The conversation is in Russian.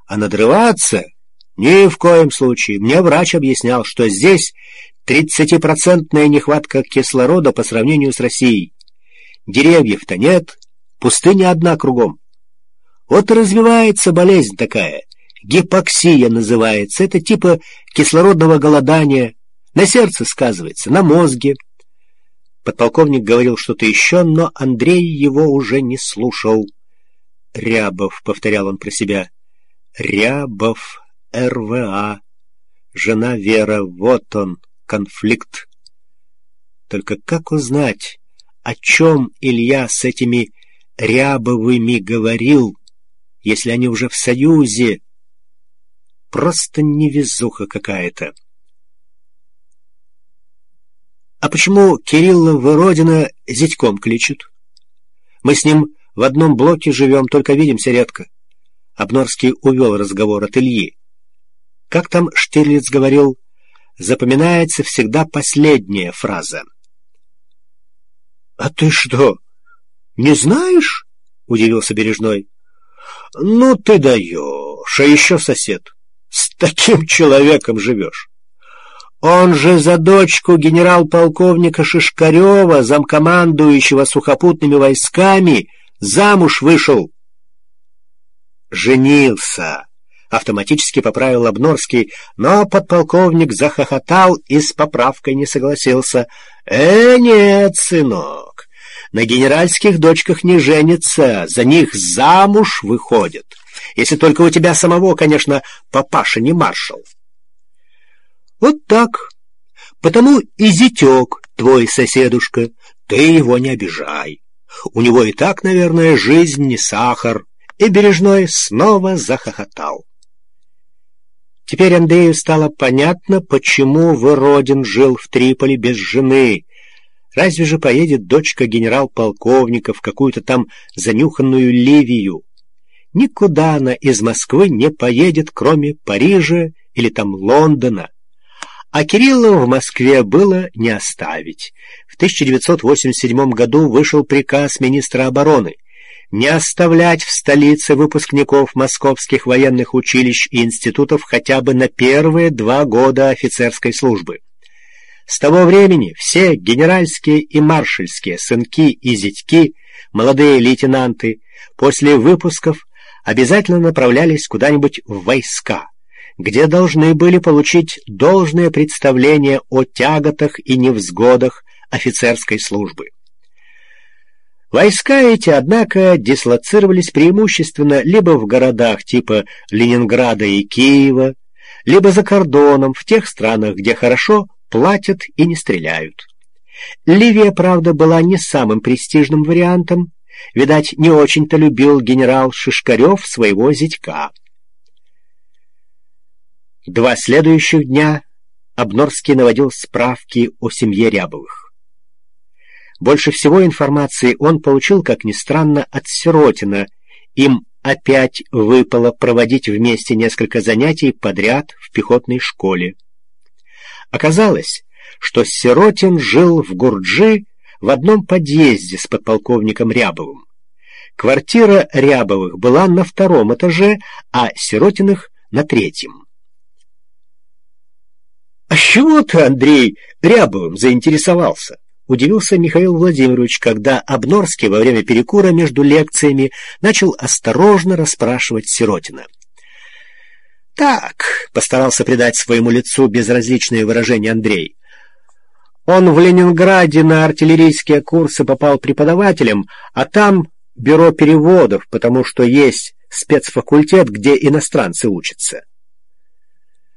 А надрываться ни в коем случае. Мне врач объяснял, что здесь 30% нехватка кислорода по сравнению с Россией. Деревьев-то нет, пустыня одна кругом. Вот и развивается болезнь такая. Гипоксия называется. Это типа кислородного голодания. На сердце сказывается, на мозге. Подполковник говорил что-то еще, но Андрей его уже не слушал. «Рябов», — повторял он про себя. «Рябов, РВА, жена Вера, вот он, конфликт». Только как узнать, о чем Илья с этими Рябовыми говорил, если они уже в союзе? Просто невезуха какая-то. А почему Кирилла Выродина зятьком кличут? Мы с ним в одном блоке живем, только видимся редко. Обнорский увел разговор от Ильи. Как там Штирлиц говорил, запоминается всегда последняя фраза. — А ты что, не знаешь? — удивился Бережной. — Ну ты даешь, а еще сосед. С таким человеком живешь. Он же за дочку генерал-полковника Шишкарева, замкомандующего сухопутными войсками, замуж вышел. Женился, автоматически поправил Обнорский, но подполковник захохотал и с поправкой не согласился. Нет, сынок, на генеральских дочках не женятся, за них замуж выходят. Если только у тебя самого, конечно, папаша не маршал. Вот так. Потому и зятек твой соседушка, ты его не обижай. У него и так, наверное, жизнь не сахар. И Бережной снова захохотал. Теперь Андрею стало понятно, почему Выродин жил в Триполи без жены. Разве же поедет дочка генерал-полковника в какую-то там занюханную Ливию? Никуда она из Москвы не поедет, кроме Парижа или там Лондона. А Кирилла в Москве было не оставить. В 1987 году вышел приказ министра обороны не оставлять в столице выпускников московских военных училищ и институтов хотя бы на первые 2 года офицерской службы. С того времени все генеральские и маршальские сынки и зятьки, молодые лейтенанты, после выпусков обязательно направлялись куда-нибудь в войска, где должны были получить должное представление о тяготах и невзгодах офицерской службы. Войска эти, однако, дислоцировались преимущественно либо в городах типа Ленинграда и Киева, либо за кордоном, в тех странах, где хорошо платят и не стреляют. Ливия, правда, была не самым престижным вариантом. Видать, не очень-то любил генерал Шишкарев своего зятька. 2 следующих дня Обнорский наводил справки о семье Рябовых. Больше всего информации он получил, как ни странно, от Сиротина. Им опять выпало проводить вместе несколько занятий подряд в пехотной школе. Оказалось, что Сиротин жил в Гурджи в одном подъезде с подполковником Рябовым. Квартира Рябовых была на 2-м этаже, а Сиротиных на 3-м. — А с чего ты, Андрей, Рябовым заинтересовался? — удивился Михаил Владимирович, когда Обнорский во время перекура между лекциями начал осторожно расспрашивать Сиротина. — Так, — постарался придать своему лицу безразличное выражение Андрей. Он в Ленинграде на артиллерийские курсы попал преподавателем, а там бюро переводов, потому что есть спецфакультет, где иностранцы учатся.